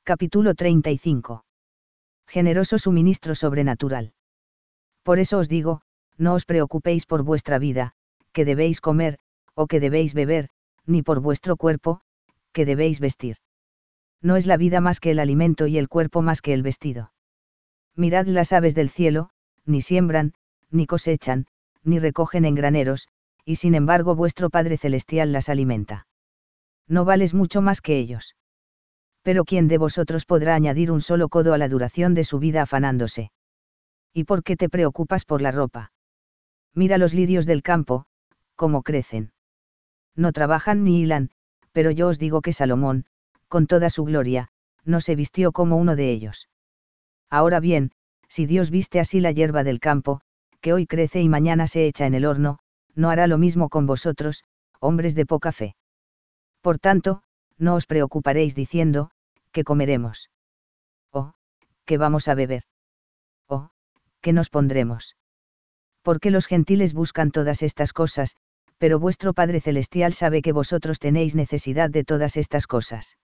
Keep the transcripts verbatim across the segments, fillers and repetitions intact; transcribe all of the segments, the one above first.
Capítulo treinta y cinco. Generoso suministro sobrenatural. Por eso os digo, no os preocupéis por vuestra vida, que debéis comer, o que debéis beber, ni por vuestro cuerpo, que debéis vestir. No es la vida más que el alimento y el cuerpo más que el vestido. Mirad las aves del cielo, ni siembran, ni cosechan, ni recogen en graneros, y sin embargo vuestro Padre Celestial las alimenta. ¿No vales mucho más que ellos? Pero ¿quién de vosotros podrá añadir un solo codo a la duración de su vida afanándose? ¿Y por qué te preocupas por la ropa? Mira los lirios del campo, cómo crecen. No trabajan ni hilan, pero yo os digo que Salomón, con toda su gloria, no se vistió como uno de ellos. Ahora bien, si Dios viste así la hierba del campo, que hoy crece y mañana se echa en el horno, ¿no hará lo mismo con vosotros, hombres de poca fe? Por tanto, no os preocuparéis diciendo, ¿qué comeremos? ¿O, qué vamos a beber? ¿O, qué nos pondremos? Porque los gentiles buscan todas estas cosas, pero vuestro Padre Celestial sabe que vosotros tenéis necesidad de todas estas cosas.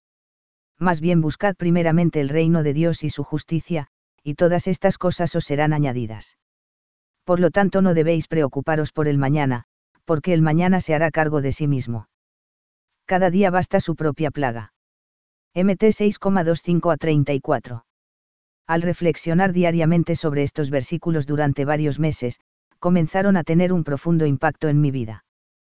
Más bien buscad primeramente el reino de Dios y su justicia, y todas estas cosas os serán añadidas. Por lo tanto no debéis preocuparos por el mañana, porque el mañana se hará cargo de sí mismo. Cada día basta su propia plaga. M T seis coma veinticinco a treinta y cuatro. Al reflexionar diariamente sobre estos versículos durante varios meses, comenzaron a tener un profundo impacto en mi vida.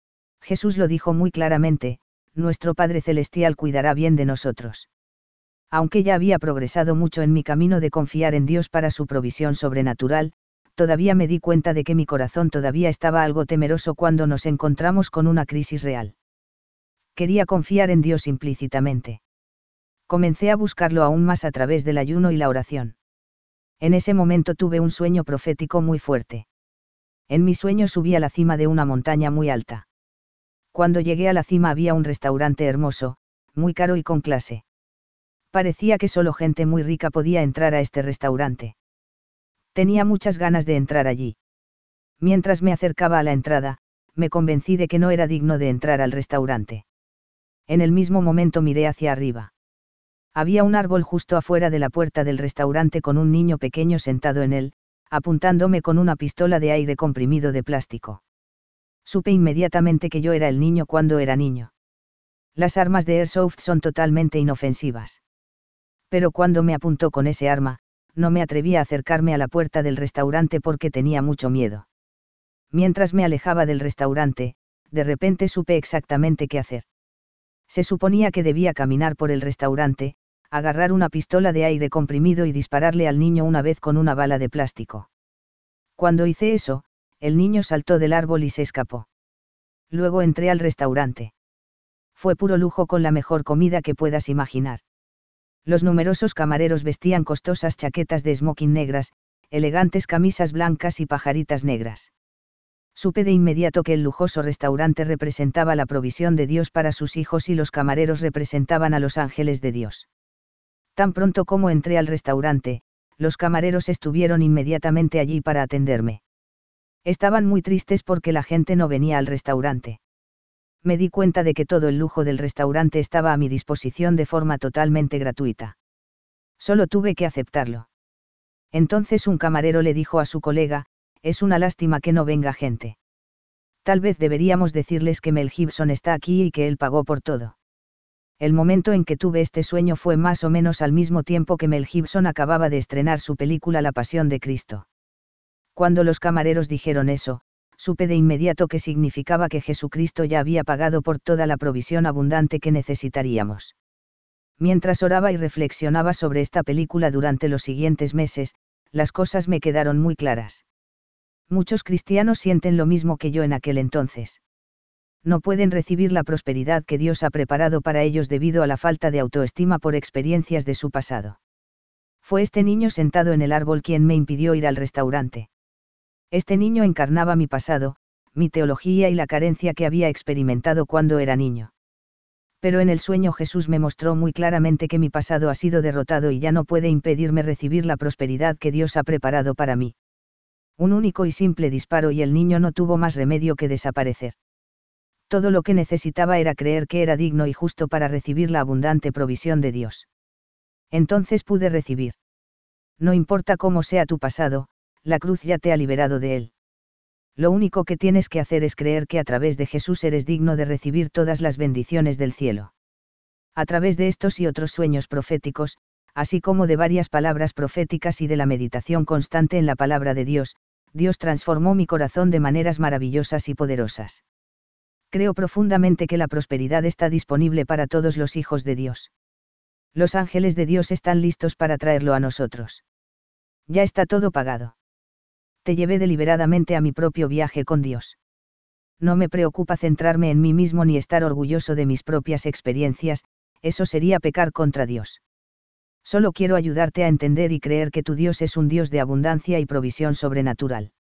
Jesús lo dijo muy claramente, nuestro Padre Celestial cuidará bien de nosotros. Aunque ya había progresado mucho en mi camino de confiar en Dios para su provisión sobrenatural, todavía me di cuenta de que mi corazón todavía estaba algo temeroso cuando nos encontramos con una crisis real. Quería confiar en Dios implícitamente. Comencé a buscarlo aún más a través del ayuno y la oración. En ese momento tuve un sueño profético muy fuerte. En mi sueño subí a la cima de una montaña muy alta. Cuando llegué a la cima había un restaurante hermoso, muy caro y con clase. Parecía que solo gente muy rica podía entrar a este restaurante. Tenía muchas ganas de entrar allí. Mientras me acercaba a la entrada, me convencí de que no era digno de entrar al restaurante. En el mismo momento miré hacia arriba. Había un árbol justo afuera de la puerta del restaurante con un niño pequeño sentado en él, apuntándome con una pistola de aire comprimido de plástico. Supe inmediatamente que yo era el niño cuando era niño. Las armas de Airsoft son totalmente inofensivas. Pero cuando me apuntó con ese arma, no me atreví a acercarme a la puerta del restaurante porque tenía mucho miedo. Mientras me alejaba del restaurante, de repente supe exactamente qué hacer. Se suponía que debía caminar por el restaurante, agarrar una pistola de aire comprimido y dispararle al niño una vez con una bala de plástico. Cuando hice eso, el niño saltó del árbol y se escapó. Luego entré al restaurante. Fue puro lujo con la mejor comida que puedas imaginar. Los numerosos camareros vestían costosas chaquetas de smoking negras, elegantes camisas blancas y pajaritas negras. Supe de inmediato que el lujoso restaurante representaba la provisión de Dios para sus hijos y los camareros representaban a los ángeles de Dios. Tan pronto como entré al restaurante, los camareros estuvieron inmediatamente allí para atenderme. Estaban muy tristes porque la gente no venía al restaurante. Me di cuenta de que todo el lujo del restaurante estaba a mi disposición de forma totalmente gratuita. Solo tuve que aceptarlo. Entonces un camarero le dijo a su colega, es una lástima que no venga gente. Tal vez deberíamos decirles que Mel Gibson está aquí y que él pagó por todo. El momento en que tuve este sueño fue más o menos al mismo tiempo que Mel Gibson acababa de estrenar su película La Pasión de Cristo. Cuando los camareros dijeron eso, supe de inmediato que significaba que Jesucristo ya había pagado por toda la provisión abundante que necesitaríamos. Mientras oraba y reflexionaba sobre esta película durante los siguientes meses, las cosas me quedaron muy claras. Muchos cristianos sienten lo mismo que yo en aquel entonces. No pueden recibir la prosperidad que Dios ha preparado para ellos debido a la falta de autoestima por experiencias de su pasado. Fue este niño sentado en el árbol quien me impidió ir al restaurante. Este niño encarnaba mi pasado, mi teología y la carencia que había experimentado cuando era niño. Pero en el sueño Jesús me mostró muy claramente que mi pasado ha sido derrotado y ya no puede impedirme recibir la prosperidad que Dios ha preparado para mí. Un único y simple disparo y el niño no tuvo más remedio que desaparecer. Todo lo que necesitaba era creer que era digno y justo para recibir la abundante provisión de Dios. Entonces pude recibir. No importa cómo sea tu pasado, la cruz ya te ha liberado de él. Lo único que tienes que hacer es creer que a través de Jesús eres digno de recibir todas las bendiciones del cielo. A través de estos y otros sueños proféticos, así como de varias palabras proféticas y de la meditación constante en la palabra de Dios, Dios transformó mi corazón de maneras maravillosas y poderosas. Creo profundamente que la prosperidad está disponible para todos los hijos de Dios. Los ángeles de Dios están listos para traerlo a nosotros. Ya está todo pagado. Te llevé deliberadamente a mi propio viaje con Dios. No me preocupa centrarme en mí mismo ni estar orgulloso de mis propias experiencias, eso sería pecar contra Dios. Solo quiero ayudarte a entender y creer que tu Dios es un Dios de abundancia y provisión sobrenatural.